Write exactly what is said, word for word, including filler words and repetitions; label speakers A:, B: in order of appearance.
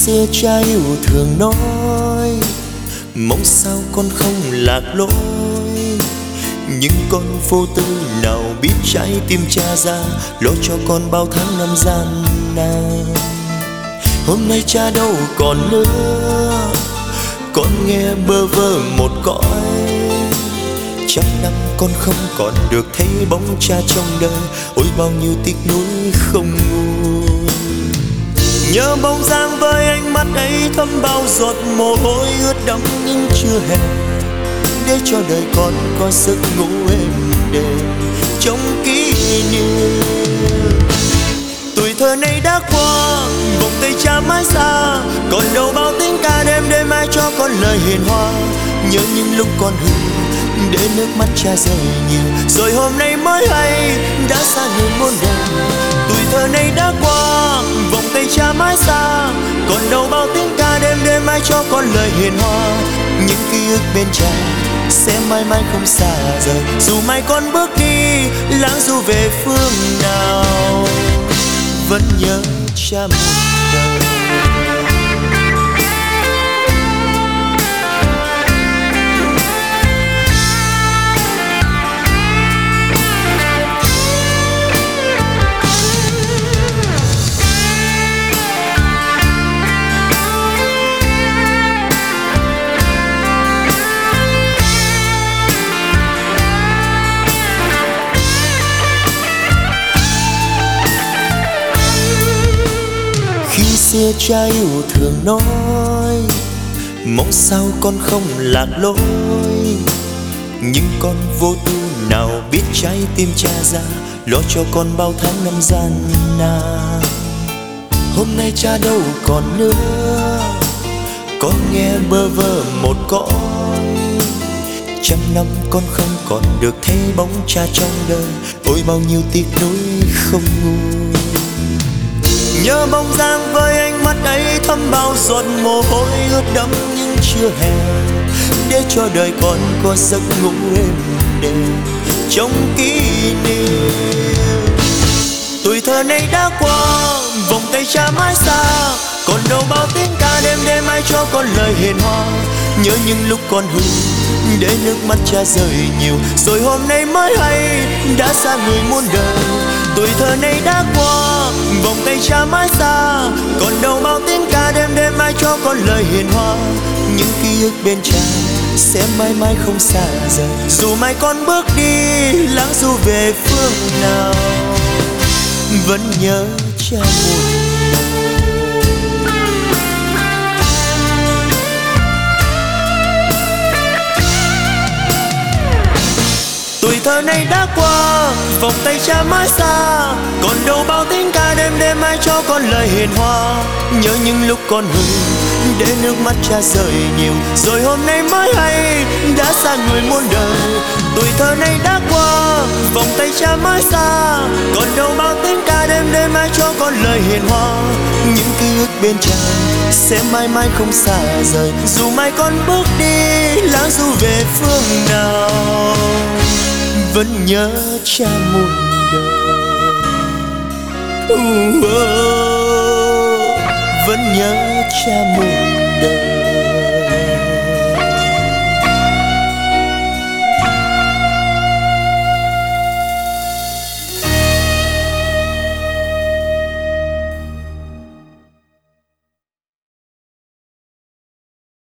A: xưa cha yêu thường nói mong sao con không lạc lối, nhưng con vô tư nào biết trái tim cha ra lo cho con bao tháng năm gian nan. Hôm nay cha đâu còn nữa, con nghe bơ vơ một cõi. Trăm năm con không còn được thấy bóng cha trong đời, ôi bao nhiêu tiếc nuối không nguôi. Nhớ bóng dáng với ánh mắt ấy thấm bao giọt mồ hôi ướt đẫm nhưng chưa hề, để cho đời con có giấc ngủ êm đềm trong kỷ niệm. Tuổi thơ này đã qua, vòng tay cha mãi xa, còn đâu bao tiếng ca đêm đêm ai cho con lời hiền hòa. Nhớ những lúc con hư để nước mắt cha rơi nhiều, rồi hôm nay mới hay đã xa người muôn đời. Tuổi thơ này đã qua, vòng tay cha mãi xa, còn đâu bao tiếng ca đêm đêm ai cho con lời hiền hòa. Những ký ức bên cha sẽ mãi mãi không xa rời, dù mai con bước đi lãng du về phương nào, vẫn nhớ cha muôn đời. Xưa cha yêu thường nói mong sao con không lạc lối, nhưng con vô tư nào biết trái tim cha ra lo cho con bao tháng năm gian nan. Hôm nay cha đâu còn nữa, con nghe bơ vơ một cõi. Trăm năm con không còn được thấy bóng cha trong đời, ôi bao nhiêu tiếc nuối không nguôi. Nhớ bóng dáng với ánh mắt ấy thấm bao giọt mồ hôi ướt đẫm nhưng chưa hè, để cho đời con có giấc ngủ êm đềm trong kỷ niệm. Tuổi thơ này đã qua, vòng tay cha mãi xa, còn đâu bao tiếng ca đêm đêm ai cho con lời hiền hòa. Nhớ những lúc con hư để nước mắt cha rơi nhiều, rồi hôm nay mới hay đã xa người muôn đời. Tuổi thơ này đã qua, vòng tay cha mãi xa, còn đâu bao tiếng ca đêm đêm ai cho con lời hiền hòa. Những ký ức bên cha sẽ mãi mãi không xa rời, dù mai con bước đi lãng du về phương nào, vẫn nhớ cha muôn đời. Tuổi thơ này đã qua, vòng tay cha mãi xa, còn đâu bao tiếng ca đêm đêm ai cho con lời hiền hòa. Nhớ những lúc con hư để nước mắt cha rơi nhiều, rồi hôm nay mới hay đã xa người muôn đời. Tuổi thơ này đã qua, vòng tay cha mãi xa, còn đâu bao tiếng ca đêm đêm ai cho con lời hiền hòa. Những ký ức bên cha sẽ mãi mãi không xa rời, dù mai con bước đi lãng du về phương nào, vẫn nhớ cha muôn đời. uh, uh, Vẫn nhớ cha muôn đời.